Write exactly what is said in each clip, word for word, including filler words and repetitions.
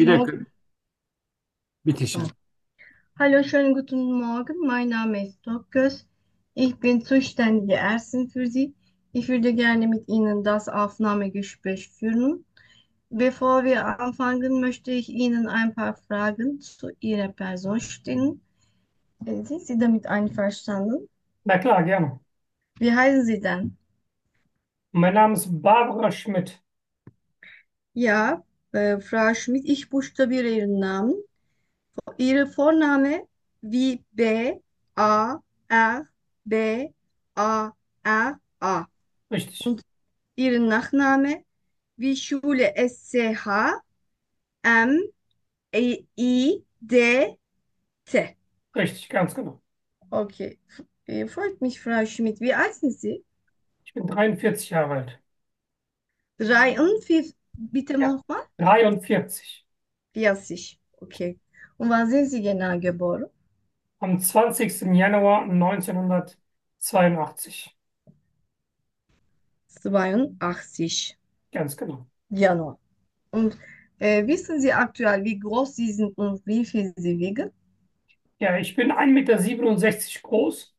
Bir Guten dakika, Morgen. bitişik. Tamam. Hallo, schönen guten Morgen. Mein Name ist Dokgöz. Ich bin zuständige Ärztin für Sie. Ich würde gerne mit Ihnen das Aufnahmegespräch führen. Bevor wir anfangen, möchte ich Ihnen ein paar Fragen zu Ihrer Person stellen. Äh, Sind Sie damit einverstanden? Na klar, gerne. Wie heißen Sie denn? Mein Name ist Barbara Schmidt. Ja, äh, Frau Schmidt, ich buchstabiere Ihren Namen. Ihre Vorname wie B, A, R, B, A, R, A. Richtig, Und Ihren Nachname wie Schule S C H, M, I, I, D, T. richtig, ganz genau. Okay. F- äh, Freut mich, Frau Schmidt. Wie alt sind Sie? Ich bin dreiundvierzig Jahre alt. dreiundvierzig, bitte Ja. nochmal? dreiundvierzig. vierzig. Okay. Und wann sind Sie genau geboren? Am zwanzigsten Januar neunzehnhundertzweiundachtzig. zweiundachtzig. Ganz genau. Januar. Und äh, wissen Sie aktuell, wie groß Sie sind und wie viel Sie wiegen? Ja, ich bin ein Meter siebenundsechzig groß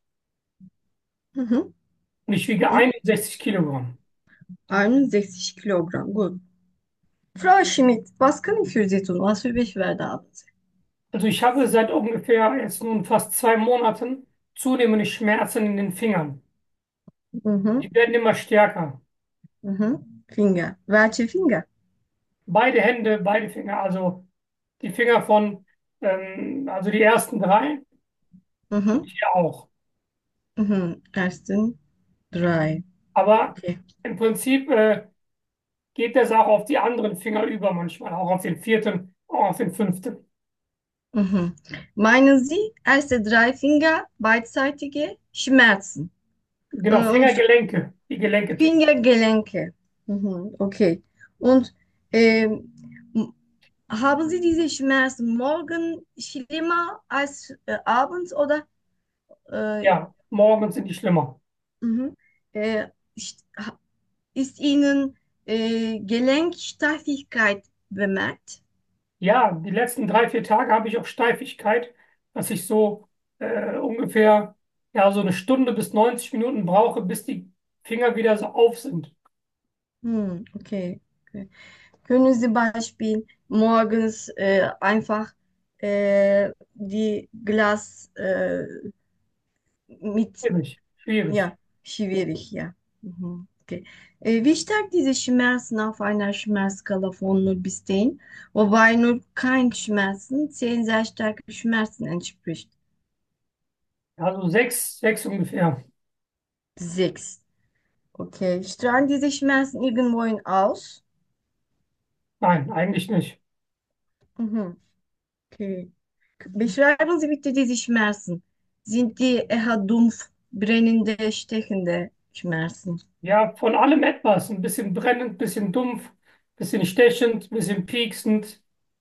Mhm. und ich wiege Und einundsechzig Kilogramm. einundsechzig Kilogramm. Gut. Frau Schmidt, was kann ich für Sie tun? Was für Beschwerde haben Sie? Also ich habe seit ungefähr jetzt nun fast zwei Monaten zunehmende Schmerzen in den Fingern. Mhm. Die werden immer stärker. Mhm. Finger. Welche Finger? Beide Hände, beide Finger, also die Finger von, ähm, also die ersten drei, Mhm. hier auch. Mhm. Ersten drei. Aber Okay. im Prinzip äh, geht das auch auf die anderen Finger über manchmal, auch auf den vierten, auch auf den fünften. Mhm. Meinen Sie erste drei Finger beidseitige Schmerzen? Genau, Äh, Und Fingergelenke, die Gelenke tun. Fingergelenke. Mhm. Okay. Und ähm, haben Sie diese Schmerzen morgen schlimmer als äh, abends oder äh, Ja, morgens sind die schlimmer. mhm. äh, ist, ha- ist Ihnen äh, Gelenksteifigkeit bemerkt? Ja, die letzten drei, vier Tage habe ich auch Steifigkeit, dass ich so äh, ungefähr ja, so eine Stunde bis neunzig Minuten brauche, bis die Finger wieder so auf sind. Hm, okay. Okay. Können Sie Beispiel morgens äh, einfach äh, die Glas äh, mit, Schwierig, schwierig. ja, schwierig, ja. Mhm. Okay. Äh, wie stark diese Schmerzen auf einer Schmerzskala von null bis zehn, wobei nur kein Schmerzen, zehn sehr starke Schmerzen entspricht? Also sechs, sechs ungefähr. sechs. Okay. Strahlen diese Schmerzen irgendwohin aus? Nein, eigentlich nicht. Mhm. Okay. Beschreiben Sie bitte diese Schmerzen. Sind die eher dumpf, brennende, stechende Schmerzen? Ja, von allem etwas. Ein bisschen brennend, bisschen dumpf, bisschen stechend, bisschen pieksend.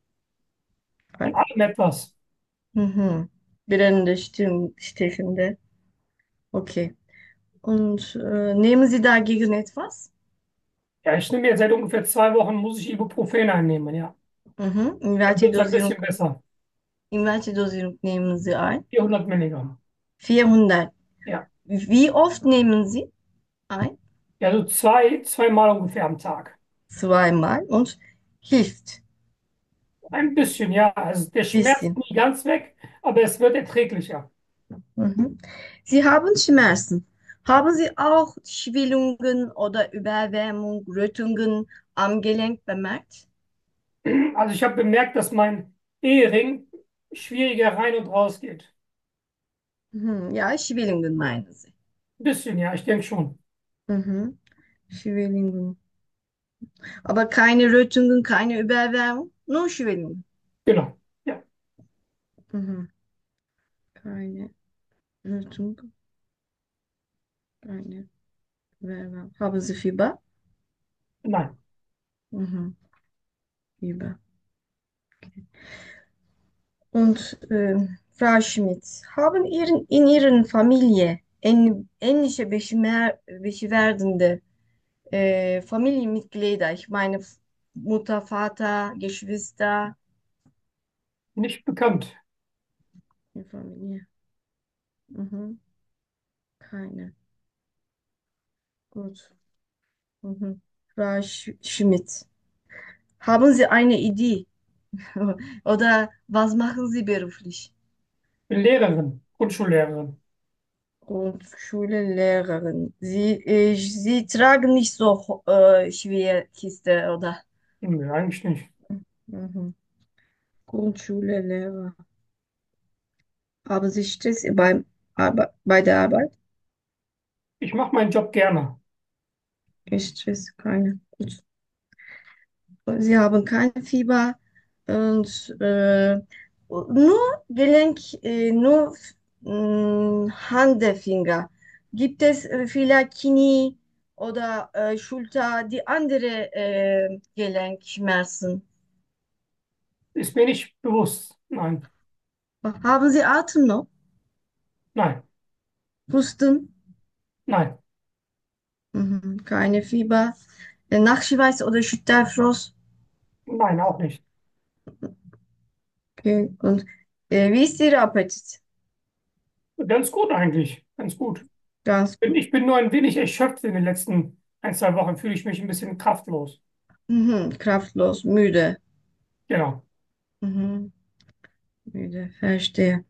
Von allem etwas. Mhm. Brennende, stim- stechende. Okay. Und äh, nehmen Sie dagegen etwas? Ja, ich nehme jetzt seit ungefähr zwei Wochen, muss ich Ibuprofen einnehmen, ja. Mhm. In Dann welche wird es ein Dosierung, bisschen besser. in welche Dosierung nehmen Sie ein? vierhundert Milligramm. vierhundert. Ja. Wie oft nehmen Sie ein? Ja, so zwei, zweimal ungefähr am Tag. Zweimal und hilft. Ein bisschen, ja. Also der Schmerz ist Bisschen. nie ganz weg, aber es wird erträglicher. Mhm. Sie haben Schmerzen. Haben Sie auch Schwellungen oder Überwärmung, Rötungen am Gelenk bemerkt? Also ich habe bemerkt, dass mein Ehering schwieriger rein und raus geht. Mhm. Ja, Schwellungen meinen Sie. Ein bisschen, ja, ich denke schon. Mhm. Schwellungen. Aber keine Rötungen, keine Überwärmung, nur Schwellungen. Genau. Ja. Mhm. Keine Rötung, keine Überwärmung. Haben Sie Fieber? Nein. Mhm. Fieber. Und ähm, Frau Schmidt, haben Ihren, in Ihren Familie ähn- ähnliche Beschmer Beschwerden äh, Familienmitglieder, ich meine F- Mutter, Vater, Geschwister? Nicht bekannt. Die Familie. Mhm. Keine. Gut. Mhm. Frau Sch Schmidt. Haben Sie eine Idee? Oder was machen Sie beruflich? Bin Lehrerin, Grundschullehrerin. Grundschullehrerin. Sie, äh, Sie tragen nicht so äh, schwer Kiste, oder? Nö, eigentlich nicht. Mhm. Grundschullehrer. Haben Sie Stress beim Arbe bei der Arbeit? Ich mache meinen Job gerne. Stress, keine. Gut. Sie haben kein Fieber und äh, nur Gelenk, äh, nur mh, Handefinger. Gibt es äh, vielleicht Knie oder äh, Schulter, die andere äh, Gelenkschmerzen? Ist mir nicht bewusst. Nein, Haben Sie Atemnot, nein, Husten? nein, Mhm. Keine Fieber, äh, Nachschweiß oder Schüttelfrost? nein, auch nicht. Okay. Und äh, wie ist Ihr Appetit? Ganz gut eigentlich. Ganz gut. Ganz Bin- gut. Ich bin nur ein wenig erschöpft in den letzten ein, zwei Wochen. Fühle ich mich ein bisschen kraftlos. Mhm. Kraftlos, müde. Genau. Mhm. Müde, verstehe.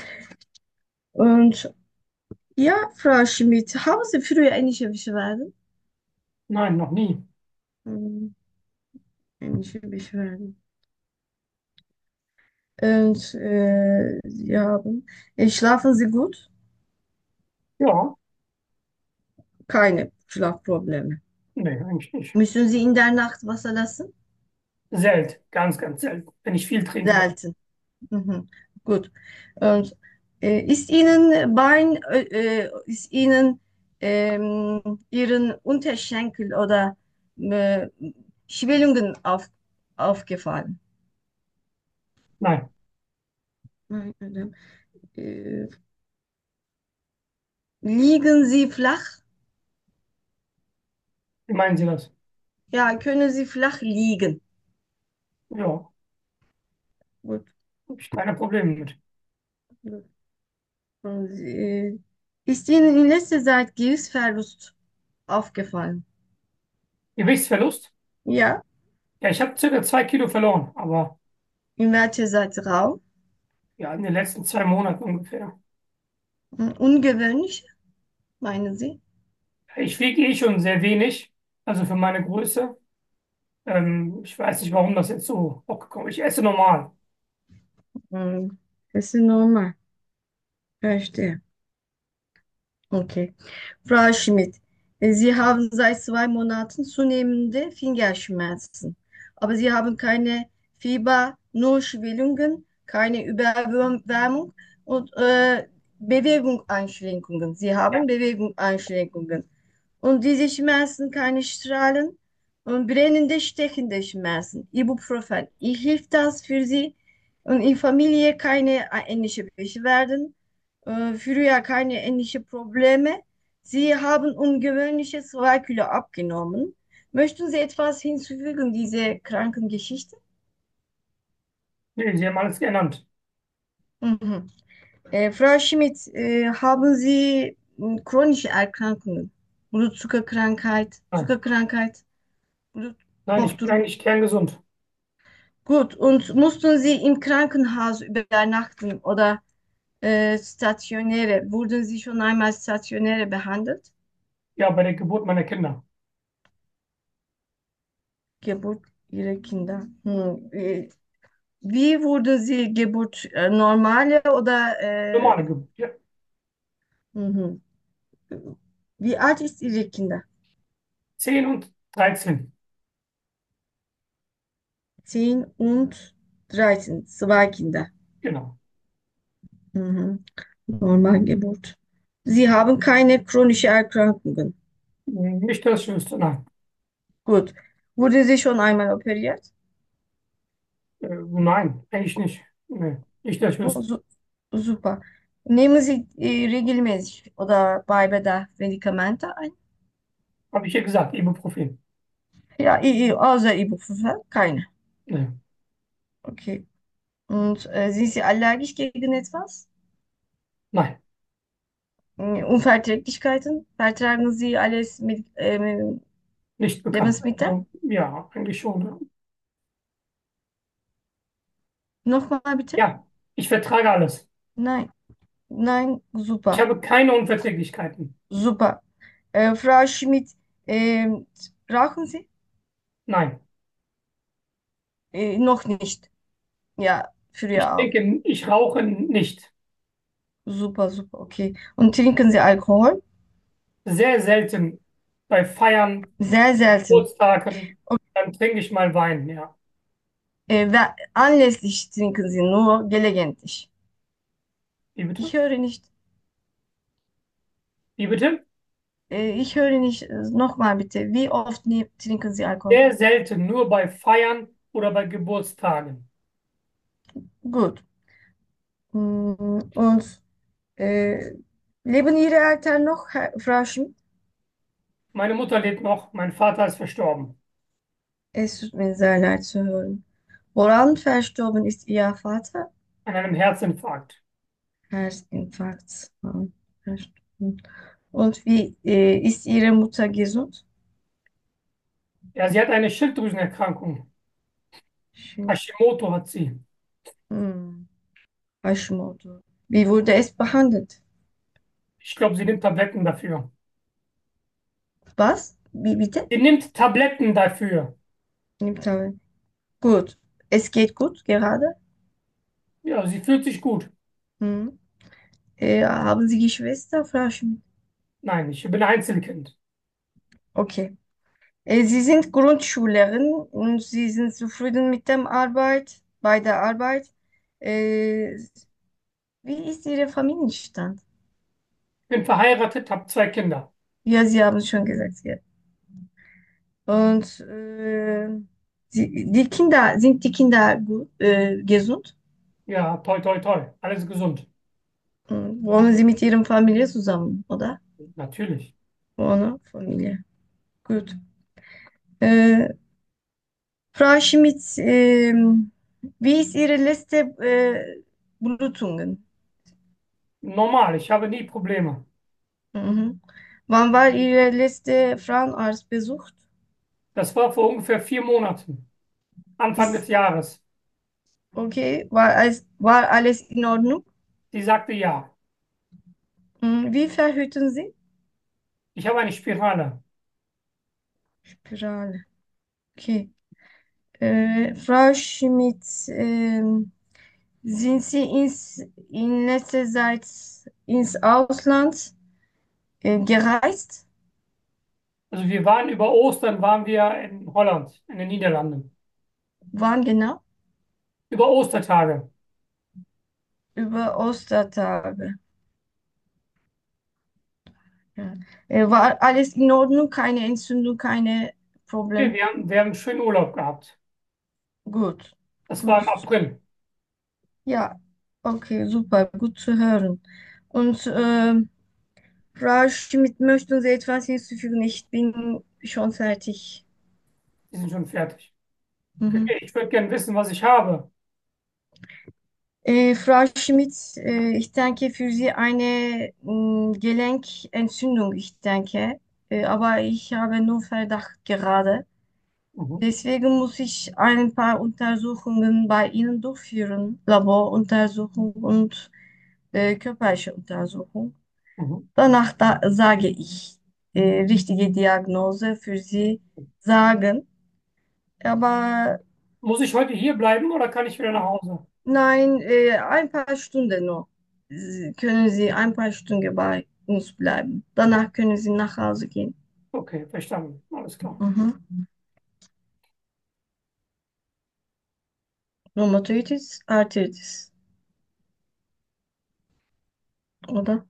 Und ja, Frau Schmidt, haben Sie früher ähnliche Beschwerden? Nein, noch nie. Mhm. Ähnliche Beschwerden. Und äh, Sie haben, äh, schlafen Sie gut? Ja, Keine Schlafprobleme. nee, eigentlich nicht. Müssen Sie in der Nacht Wasser lassen? Selten, ganz, ganz selten. Wenn ich viel trinke. Selten. Mhm. Gut. Und äh, ist Ihnen Bein, äh, äh, ist Ihnen ähm, Ihren Unterschenkel oder äh, Schwellungen auf, aufgefallen? Nein, Nein, oder, äh, liegen Sie flach? wie meinen Sie das? Ja, können Sie flach liegen? Ja, Gut. habe ich keine Probleme mit. Gut. Und, äh, ist Ihnen in letzter Zeit Gewichtsverlust aufgefallen? Gewichtsverlust? Ja, Ja, ich habe circa zwei Kilo verloren, aber in welcher Zeitraum? ja, in den letzten zwei Monaten ungefähr. Hm, ungewöhnlich, meinen Sie? Ich wiege eh schon sehr wenig, also für meine Größe. Ähm, ich weiß nicht, warum das jetzt so hochgekommen ist. Ich esse normal. Hm, das ist normal. Verstehe. Okay. Frau Schmidt, äh, Sie haben seit zwei Monaten zunehmende Fingerschmerzen, aber Sie haben keine Fieber, nur Schwellungen, keine Überwärmung und äh, Bewegungseinschränkungen. Sie haben Ja, Bewegungseinschränkungen. Und diese Schmerzen, keine Strahlen und brennende, stechende Schmerzen. Ibuprofen. Ich hilft das für Sie und in Familie keine ähnliche Beschwerden, äh, früher keine ähnliche Probleme. Sie haben ungewöhnliche zwei Kilo abgenommen. Möchten Sie etwas hinzufügen, diese Krankengeschichte? nee, Sie haben alles genannt. Mhm. Äh, Frau Schmidt, äh, haben Sie mh, chronische Erkrankungen? Blutzuckerkrankheit, Nein, Zuckerkrankheit, nein, ich bin Bluthochdruck? eigentlich kerngesund. Gut, und mussten Sie im Krankenhaus übernachten oder äh, stationäre? Wurden Sie schon einmal stationäre behandelt? Ja, bei der Geburt meiner Kinder. Geburt Ihrer Kinder. Hm. Wie, wie wurde Sie Geburt? Äh, normale oder äh, Normale Geburt, ja. mhm. Wie alt ist Ihre Kinder? Zehn und dreizehn. Zehn und dreizehn, zwei Kinder. Genau. Mhm. Normalgeburt. Sie haben keine chronischen Erkrankungen. Nicht das Schlimmste, nein. Gut. Wurde Sie schon einmal operiert? Äh, nein, eigentlich nicht. Nee, nicht das Oh, Schlimmste. su super. Nehmen Sie äh, regelmäßig oder bei Bedarf Medikamente ein? Habe ich ja gesagt, Ibuprofen. Ja, i- i- außer Ibuprofen, keine. Nee. Okay. Und äh, sind Sie allergisch gegen etwas? Nein, Äh, Unverträglichkeiten? Vertragen Sie alles mit ähm, nicht bekannt. Lebensmitteln? Also, ja, eigentlich schon. Ja, Nochmal bitte? ja, ich vertrage alles. Nein, nein, Ich super, habe keine Unverträglichkeiten. super. Äh, Frau Schmidt, ähm, rauchen Sie? Nein, Äh, noch nicht. Ja, ich früher auch. denke, ich rauche nicht. Super, super, okay. Und trinken Sie Alkohol? Sehr selten bei Feiern, Sehr selten. Geburtstagen, Okay. dann trinke ich mal Wein, ja. Äh, ve- anlässlich trinken Sie nur gelegentlich. Wie bitte? Ich höre nicht. Wie bitte? Äh, ich höre nicht. Äh, nochmal bitte. Wie oft ne trinken Sie Alkohol? Sehr selten, nur bei Feiern oder bei Geburtstagen. Gut. Mm, Und äh, leben Ihre Eltern noch, Herr, Frau Schmidt? Meine Mutter lebt noch, mein Vater ist verstorben. Es tut mir sehr leid zu hören. Woran verstorben ist Ihr Vater? An einem Herzinfarkt. Herzinfarkt. Ah, verstorben. Und wie äh, ist Ihre Mutter gesund? Ja, sie hat eine Schilddrüsenerkrankung. Schön. Hashimoto hat sie. Hm. Hashimoto. Wie wurde es behandelt? Ich glaube, sie nimmt Tabletten dafür. Was? Wie bitte? Sie nimmt Tabletten dafür. Lipton. Gut. Es geht gut gerade. Ja, sie fühlt sich gut. Hm. Äh, haben Sie Geschwister, Frau Schmidt? Nein, ich bin Einzelkind. Okay. Äh, Sie sind Grundschullehrerin und Sie sind zufrieden mit der Arbeit, bei der Arbeit. Äh, wie ist Ihr Familienstand? Ich bin verheiratet, habe zwei Kinder. Ja, Sie haben es schon gesagt, ja. Und äh, Sie, die Kinder, sind die Kinder gut, äh, gesund? Ja, toi, toi, toi. Alles gesund. Hm. Wohnen Sie mit Ihrem Familie zusammen, oder? Natürlich. Ohne Familie. Gut. Äh, Frau Schmidt, ähm, wie ist Ihre letzte äh, Blutungen? Normal, ich habe nie Probleme. Mhm. Wann war Ihre letzte Frauenarztbesuch? Das war vor ungefähr vier Monaten. Anfang des Ist Jahres. okay, war alles, war alles in Ordnung? Sie sagte ja. Mhm. Wie verhüten Sie? Ich habe eine Spirale. Spirale. Okay. Äh, Frau Schmidt, ähm, sind Sie ins, in letzter Zeit ins Ausland äh, gereist? Also wir waren über Ostern, waren wir in Holland, in den Niederlanden. Wann genau? Über Ostertage. Über Ostertage. Ja. Äh, war alles in Ordnung? Keine Entzündung, keine Wir, Problem? wir haben, wir haben einen schönen Urlaub gehabt. Gut, Das war gut. im April. Ja, okay, super, gut zu hören. Und ähm, Frau Schmidt, möchten Sie etwas hinzufügen? Ich bin schon fertig. Die sind schon fertig. Okay, Mhm. ich würde gerne wissen, was ich habe. Äh, Frau Schmidt, äh, ich denke für Sie eine mh, Gelenkentzündung, ich denke. Äh, aber ich habe nur Verdacht gerade. Mhm. Deswegen muss ich ein paar Untersuchungen bei Ihnen durchführen, Laboruntersuchung und äh, körperliche Untersuchung. Mhm. Danach da, sage ich äh, richtige Diagnose für Sie sagen. Aber Muss ich heute hier bleiben oder kann ich wieder nach Hause? nein, äh, ein paar Stunden noch. Sie- Können Sie ein paar Stunden bei uns bleiben. Danach können Sie nach Hause gehen. Okay, verstanden. Alles klar. Mhm. Rheumatoides, Arthritis, oder?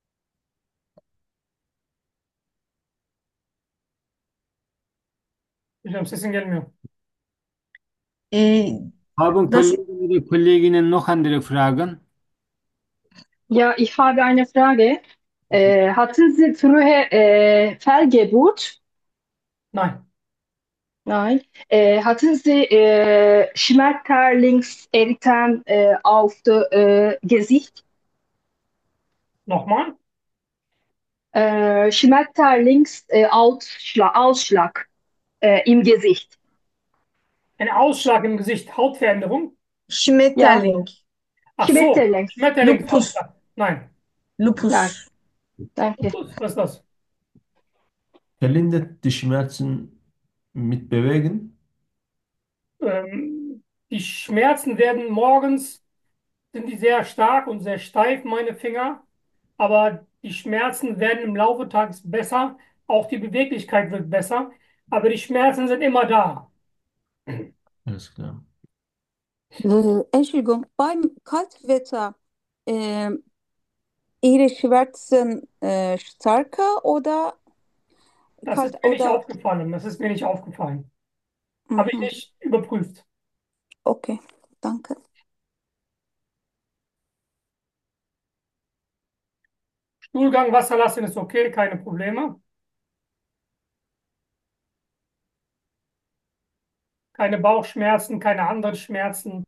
Hocam sesin gelmiyor. Äh, Haben das Kollegen oder Kolleginnen noch andere Fragen? Ja, ich habe eine Frage. Äh, hatten Sie früher äh, Fehlgeburt? Nein, Nein. Äh, hatten Sie äh, Schmetterlingseriten äh, auf dem äh, Gesicht? Nochmal, Äh, Schmetterlingsausschlag äh, Ausschlag, Ausschlag, äh, im Gesicht. ein Ausschlag im Gesicht, Hautveränderung. Ja, Schmetterling. Ach so, Schmetterlings. Lupus. Schmetterlingsausschlag. Nein. Nein, Lupus. danke. Was ist das? Verlindert die Schmerzen mit Bewegen? Ähm, die Schmerzen werden morgens, sind die sehr stark und sehr steif, meine Finger. Aber die Schmerzen werden im Laufe des Tages besser. Auch die Beweglichkeit wird besser. Aber die Schmerzen sind immer da. Alles klar. Äh, Entschuldigung, beim Kaltwetter äh, Ihre Schmerzen äh, stärker oder Das kalt ist mir nicht oder aufgefallen. Das ist mir nicht aufgefallen. Habe ich mhm. nicht überprüft. Okay, danke. Stuhlgang, Wasser lassen ist okay, keine Probleme. Keine Bauchschmerzen, keine anderen Schmerzen.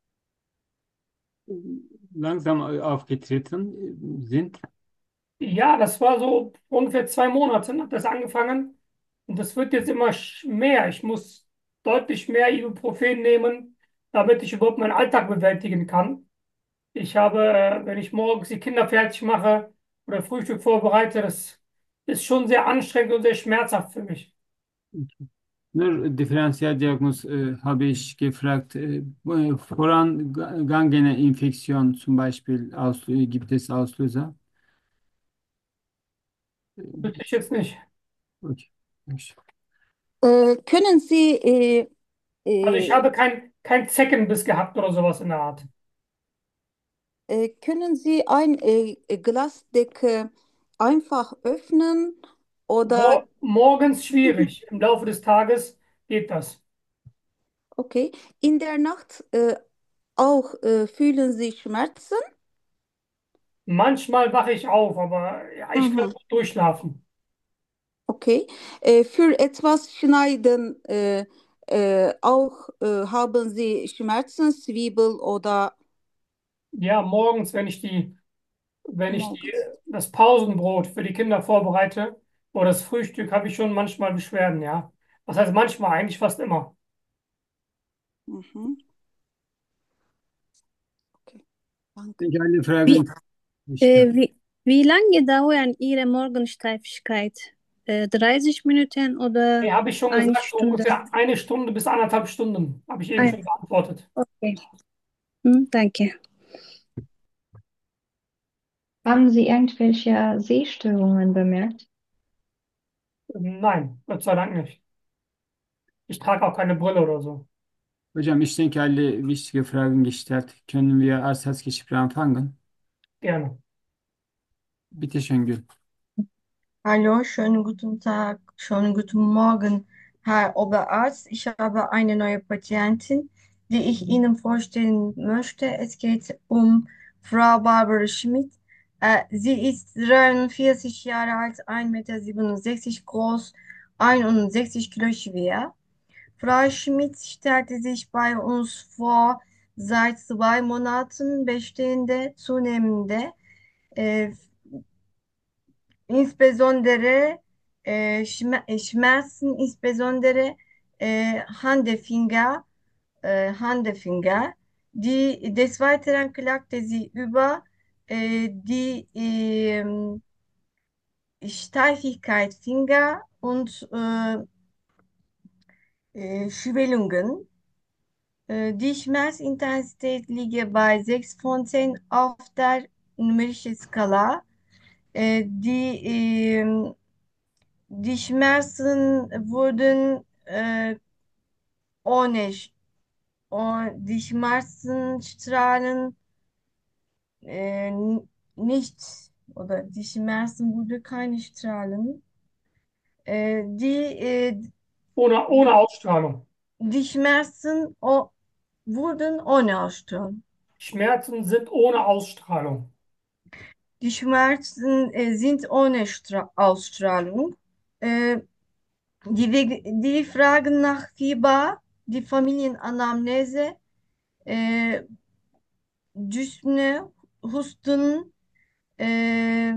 Langsam aufgetreten sind. Ja, das war so ungefähr zwei Monate, hat das angefangen. Und das wird jetzt immer sch- mehr. Ich muss deutlich mehr Ibuprofen nehmen, damit ich überhaupt meinen Alltag bewältigen kann. Ich habe, äh, wenn ich morgens die Kinder fertig mache oder Frühstück vorbereite, das ist schon sehr anstrengend und sehr schmerzhaft für mich. Nur Differentialdiagnoz äh, habe ich gefragt. Äh, äh, vorangegangene Infektion zum Beispiel aus, äh, gibt es Auslöser? Äh, Wüsste ich jetzt nicht. okay. Ich- Äh, können Sie äh, Also ich äh, habe kein, kein Zeckenbiss gehabt oder sowas in der Art. äh, können Sie ein äh, Glasdecke einfach öffnen oder Mor morgens schwierig. Im Laufe des Tages geht das. okay, in der Nacht äh, auch äh, fühlen Sie Schmerzen? Manchmal wache ich auf, aber ja, ich kann Mhm. gut durchschlafen. Okay. Äh, für etwas schneiden äh, äh, auch äh, haben Sie Schmerzen, Zwiebel oder Ja, morgens, wenn ich die, wenn ich die, morgens? das Pausenbrot für die Kinder vorbereite oder das Frühstück, habe ich schon manchmal Beschwerden, ja. Was heißt manchmal? Eigentlich fast immer. Mhm. Okay, Ich danke. denke, alle Wie, Fragen gestellt. äh, wie, wie lange dauern Ihre Morgensteifigkeit? Äh, dreißig Minuten Nee, oder habe ich schon eine gesagt, so Stunde? ungefähr eine Stunde bis anderthalb Stunden, habe ich eben Ein, schon beantwortet. okay. Hm, danke. Haben Sie irgendwelche Sehstörungen bemerkt? Nein, Gott sei Dank nicht. Ich trage auch keine Brille oder so. Hocam, ich denke, alle wichtige Fragen gestellt. Können wir Arztgespräch anfangen? Gerne. Bitte schön, Gül. Hallo, schönen guten Tag, schönen guten Morgen, Herr Oberarzt. Ich habe eine neue Patientin, die ich Ihnen vorstellen möchte. Es geht um Frau Barbara Schmidt. Äh, sie ist dreiundvierzig Jahre alt, ein Meter siebenundsechzig groß, einundsechzig Kilo schwer. Frau Schmidt stellte sich bei uns vor seit zwei Monaten bestehende, zunehmende äh, insbesondere äh, Schme äh, Schmerzen, insbesondere äh, Handefinger, äh, Handefinger. Die, des Weiteren klagte sie über äh, die ähm, Steifigkeit Finger und äh, äh, Schwellungen. Äh, die Schmerzintensität liegt bei sechs von zehn auf der numerischen Skala. Äh, die ähm, Die Schmerzen wurden äh, ohne, Sch- oh, die Schmerzenstrahlen äh, n- nicht, oder die Schmerzen wurden keine Strahlen. Äh, die, äh, Ohne, ohne Ausstrahlung. die Schmerzen o- wurden ohne Ausstrahlung. Schmerzen sind ohne Ausstrahlung. Die Schmerzen äh, sind ohne Stra Ausstrahlung. Äh, Die, Weg- die Fragen nach Fieber, die Familienanamnese, äh, Dyspnoe, Husten, äh,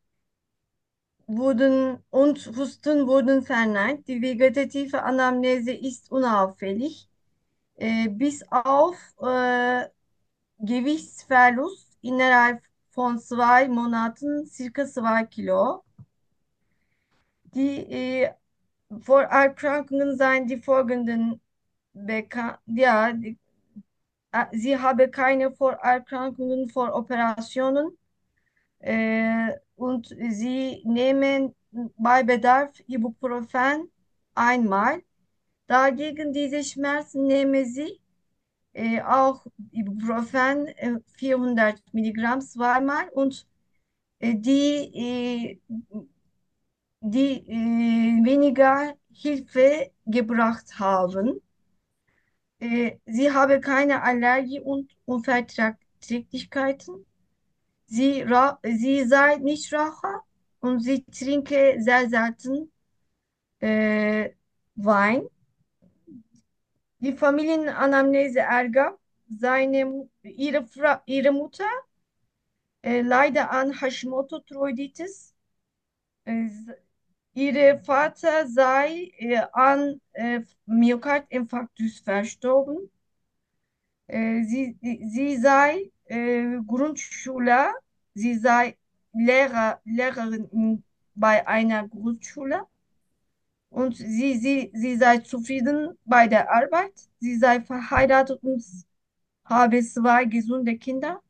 wurden und Husten wurden verneint. Die vegetative Anamnese ist unauffällig, äh, bis auf äh, Gewichtsverlust innerhalb von zwei Monaten, circa zwei Kilo. Die äh, Vorerkrankungen seien die folgenden bekannt. Ja, die, äh, sie habe keine Vorerkrankungen vor Operationen äh, und sie nehmen bei Bedarf Ibuprofen einmal. Dagegen diese Schmerzen nehmen sie äh, auch Ibuprofen äh, vierhundert Milligramm zweimal und äh, die, äh, die äh, weniger Hilfe gebracht haben. Äh, sie habe keine Allergie und Unverträglichkeiten. Sie, ra sie sei Nichtraucher und sie trinke sehr selten äh, Wein. Die Familienanamnese ergab, seine, Mu- ihre, Fra ihre Mutter äh, leide an Hashimoto-Thyreoiditis. Äh, Ihr Vater sei äh, an äh, Myokardinfarktus verstorben. Äh, sie, sie sei äh, Grundschüler, sie sei Lehrer, Lehrerin in, bei einer Grundschule und sie, sie, sie sei zufrieden bei der Arbeit. Sie sei verheiratet und habe zwei gesunde Kinder.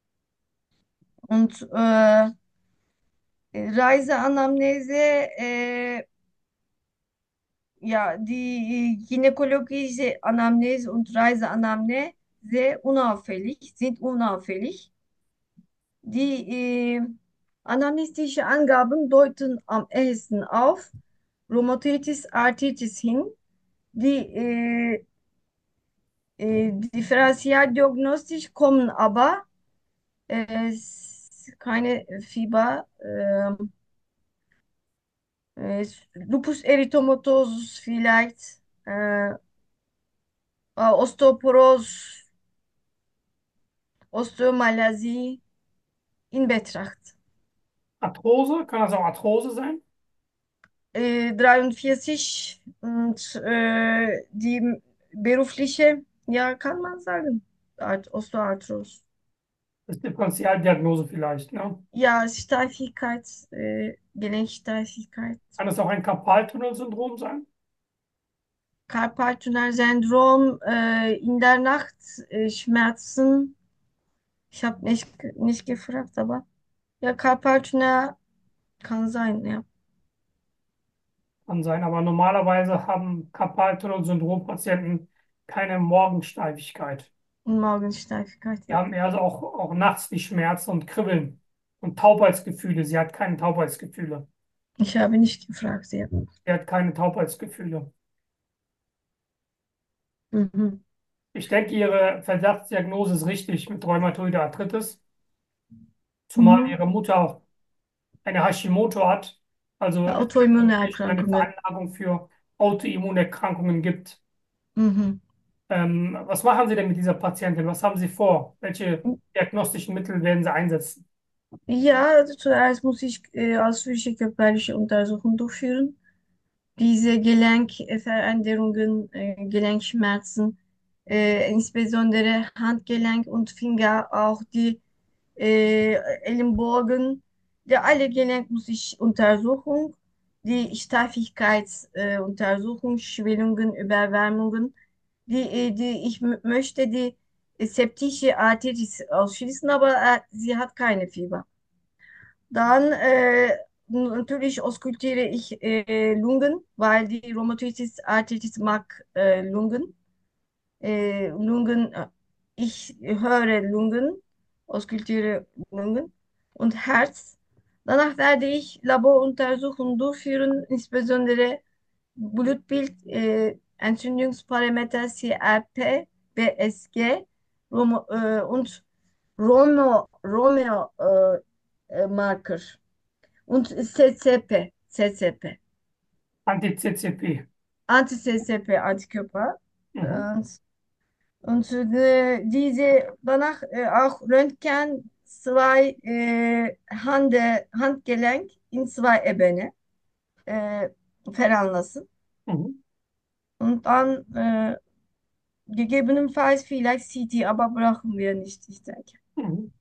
Und äh, Reiseanamnese, äh, ja, die gynäkologische Anamnese und Reiseanamnese unauffällig, sind unauffällig. Die äh, anamnestische Angaben deuten am ehesten auf Rheumatoides Arthritis hin. Die äh, äh, differenzialdiagnostisch kommen aber äh, keine Fieber, äh, äh, Lupus erythematosus vielleicht, äh, Osteoporoz, Osteomalazie in Betracht. Arthrose, kann das auch Arthrose sein? Äh, dreiundvierzig und äh, die berufliche, ja, kann man sagen, Art Osteoarthros. Das ist Differentialdiagnose vielleicht, ne? Ja, Steifigkeit, äh, Gelenksteifigkeit. Kann es auch ein Karpaltunnelsyndrom sein? Karpaltunnelsyndrom, äh, in der Nacht äh, Schmerzen. Ich habe nicht, nicht gefragt, aber ja, Karpaltunnel kann sein, ja. Kann sein, aber normalerweise haben Karpaltunnelsyndrom-Patienten keine Morgensteifigkeit. Und Magensteifigkeit, Die ja. haben eher also auch, auch nachts die Schmerzen und Kribbeln und Taubheitsgefühle. Sie hat keine Taubheitsgefühle. Ich habe nicht gefragt, ja. Sie hat keine Taubheitsgefühle. Mhm. Ich denke, Ihre Verdachtsdiagnose ist richtig mit Rheumatoide Arthritis, zumal Mhm. Ihre Mutter auch eine Hashimoto hat. Also Ja, es kann autoimmune sein, dass es eine Erkrankungen. Veranlagung für Autoimmunerkrankungen gibt. Mhm. Ähm, was machen Sie denn mit dieser Patientin? Was haben Sie vor? Welche diagnostischen Mittel werden Sie einsetzen? Ja, also zuerst muss ich äh, ausführliche körperliche Untersuchung durchführen. Diese Gelenkveränderungen, äh, Gelenkschmerzen, äh, insbesondere Handgelenk und Finger, auch die äh, Ellenbogen, der alle Gelenk muss ich untersuchen. Die Steifigkeitsuntersuchung, äh, Untersuchung, Schwellungen, Überwärmungen, die, äh, die ich m- möchte die septische Arthritis ausschließen, aber äh, sie hat keine Fieber. Dann äh, natürlich auskultiere ich äh, Lungen, weil die Rheumatoid Arthritis mag äh, Lungen. Äh, Lungen, äh, ich höre Lungen, auskultiere Lungen und Herz. Danach werde ich Laboruntersuchungen durchführen, insbesondere Blutbild, äh, Entzündungsparameter C R P, B S G Romo, äh, und Romeo, Romeo äh, äh, Marker und C C P, C C P. Anti-C C P. Anti-C C P Antikörper. Mhm. Und, und äh, diese danach äh, auch Röntgen zwei äh, Hande, Handgelenk in zwei Ebene äh, veranlassen. Mhm. Und dann äh, gegebenenfalls vielleicht C T, aber brauchen wir nicht, ich denke. Mhm.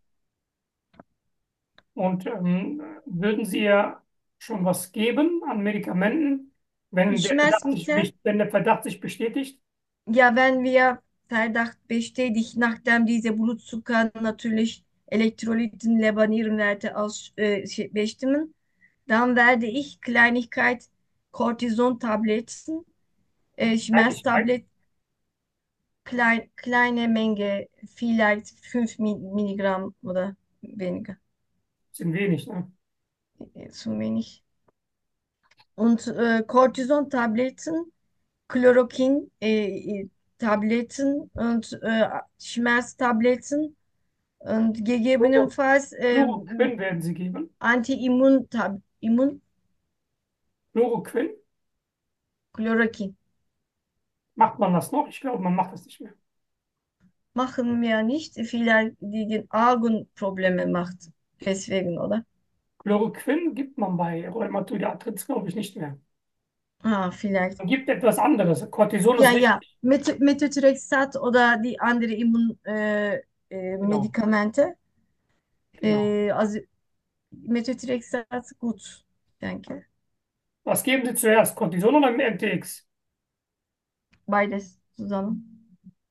Und ähm, würden Sie ihr schon was geben an Medikamenten, wenn der Verdacht sich, Schmerzmittel, best- wenn der Verdacht sich bestätigt? ja, wenn wir Verdacht bestätigt, nachdem diese Blutzucker natürlich Elektrolyten, Leber-Nierenwerte aus, äh, şey- bestimmen, dann werde ich Kleinigkeit Cortison-Tabletten, äh, Kleinigkeit Schmerztablet, klein, kleine Menge, vielleicht fünf Milligramm oder weniger, sind wenig, ne? äh, zu wenig. Und äh, Cortison-Tabletten, Chloroquin, äh, äh, Tabletten und äh, Schmerztabletten und Chloro- gegebenenfalls ähm, Chloroquin werden Sie geben. Anti-Immun, Tab- Immun, Chloroquin, Chloroquin. macht man das noch? Ich glaube, man macht das nicht mehr. Machen wir nicht, vielleicht die Augenprobleme macht. Deswegen, oder? Chloroquin gibt man bei Rheumatoid Arthritis, glaube ich, nicht mehr. Ah, vielleicht. Man gibt etwas anderes. Cortison Ja, ist ja. wichtig. Met Methotrexat oder die andere Immun, äh, äh, Genau, Medikamente. genau. Äh, also Methotrexat gut, denke. Was geben Sie zuerst? Cortison oder M T X? Beides zusammen.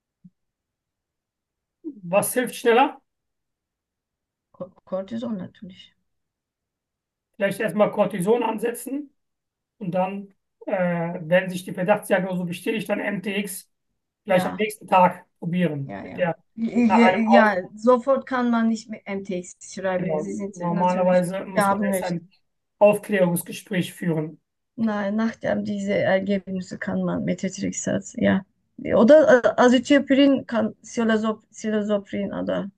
Was hilft schneller? Ko- Cortison natürlich. Vielleicht erstmal Cortison ansetzen und dann, äh, wenn sich die Verdachtsdiagnose bestätigt, dann M T X vielleicht am Ja, nächsten Tag probieren. ja, Mit ja. der, nach Ja, einem Auf, ja, sofort kann man nicht mit M T X schreiben. genau, Sie sind natürlich, normalerweise Sie muss man haben erst recht. ein Aufklärungsgespräch führen. Nein, nachdem diese Ergebnisse kann man Methotrexat, ja. Oder äh, Azathioprine kann Silazop, Silazoprin oder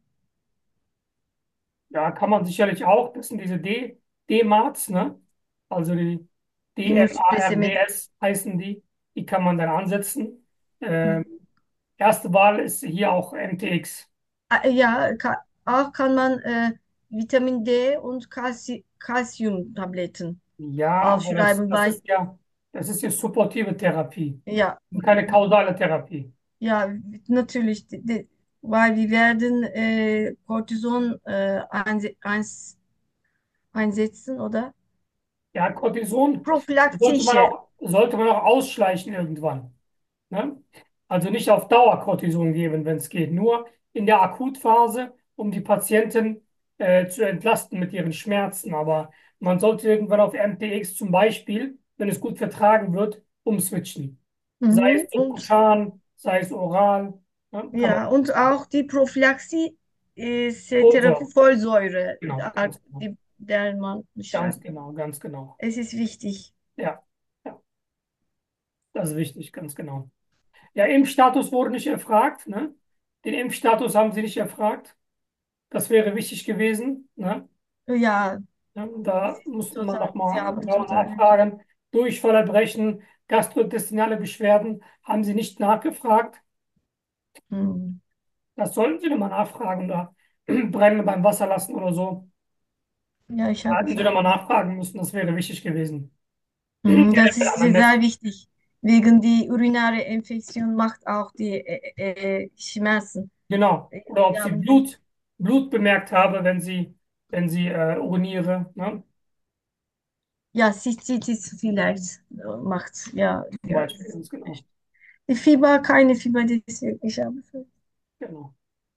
Ja, kann man sicherlich auch. Das sind diese D, D-Mats, ne? Also die Immunsuppressive. D M A R D S heißen die. Die kann man dann ansetzen. Ähm, erste Wahl ist hier auch M T X. Äh, Ja, ka auch kann man äh, Vitamin D und Calci Calcium-Tabletten Ja, aber das, aufschreiben, das weil ist ja, das ist ja supportive Therapie ja, und keine kausale Therapie. ja, natürlich, d- d- weil wir werden äh, Cortison äh, einse eins einsetzen, oder? Ja, Cortison sollte man Prophylaktische. auch, sollte man auch ausschleichen irgendwann. Ne? Also nicht auf Dauer Cortison geben, wenn es geht, nur in der Akutphase, um die Patienten äh, zu entlasten mit ihren Schmerzen. Aber man sollte irgendwann auf M T X zum Beispiel, wenn es gut vertragen wird, umswitchen. Sei Mhm. es Und subkutan, sei es oral, ne? Kann man ja, und auch die Prophylaxie ist äh, Therapie Folsäure. Folsäure, Genau, äh, ganz genau. die, der man Ganz beschreibt. genau, ganz genau. Es ist wichtig. Ja, ja, das ist wichtig, ganz genau. Ja, Impfstatus wurde nicht erfragt, ne? Den Impfstatus haben Sie nicht erfragt. Das wäre wichtig gewesen, ne? Ja, Ja, Sie da sind musste man total, Sie nochmal haben genau total recht. nachfragen. Durchfallerbrechen, gastrointestinale Beschwerden haben Sie nicht nachgefragt. Mhm. Das sollten Sie nochmal nachfragen da brennen beim Wasserlassen oder so. Ja, ich Da habe hätten Sie nochmal nachfragen müssen, das wäre wichtig gewesen. Mhm, das Direkt ist am sehr besten. wichtig. Wegen die urinare Infektion macht auch die äh, äh, Schmerzen. Genau. Oder ob Wir Sie haben das. Blut, Blut bemerkt habe, wenn Sie, wenn Sie äh, uriniere, ne? Ja, Cystitis vielleicht äh, macht. Ja, Zum ja. Beispiel, ganz genau. Die Fieber, keine Fieber, deswegen ich habe. Genau.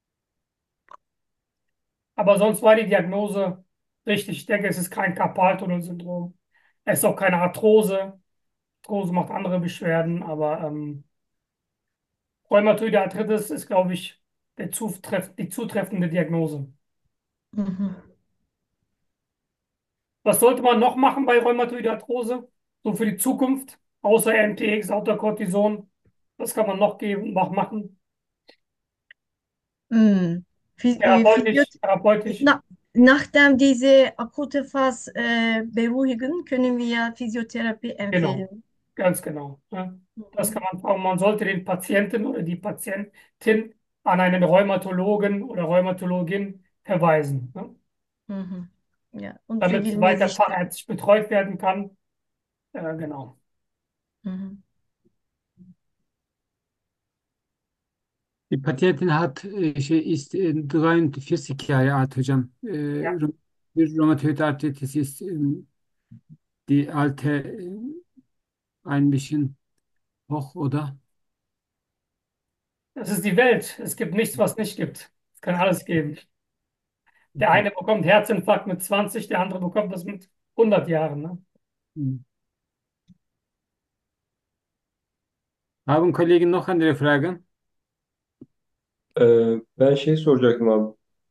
Aber sonst war die Diagnose richtig. Ich denke, es ist kein Karpaltunnelsyndrom. Es ist auch keine Arthrose. Arthrose macht andere Beschwerden, aber ähm, Rheumatoide Arthritis ist, glaube ich, der zutreff die zutreffende Diagnose. Mhm. Was sollte man noch machen bei Rheumatoide Arthrose? So für die Zukunft, außer M T X, außer Cortison. Was kann man noch geben, noch machen? Mhm. Phy äh, Therapeutisch, Physiot therapeutisch. Na, nachdem diese akute Phase äh, beruhigen, können wir ja Physiotherapie Genau, empfehlen. ganz genau. Ja. Das Mhm. kann man fragen. Man sollte den Patienten oder die Patientin an einen Rheumatologen oder Rheumatologin verweisen, ne? Mhm. Ja, und Damit es weiter regelmäßig. fachärztlich betreut werden kann. Äh, genau. Mhm. Die Patientin hat e, şey ist e, dreiundvierzig Jahre alt hocam. E, Ja. Rom- bir romatoid arthritis ist e, die alte e, ein bisschen hoch, oder? Das ist die Welt. Es gibt nichts, was nicht gibt. Es kann alles geben. Der eine bekommt Herzinfarkt mit zwanzig, der andere bekommt das mit hundert Jahren. Ne? Mhm. Haben Kollegen noch andere Fragen? Ee, ben şey soracaktım abi.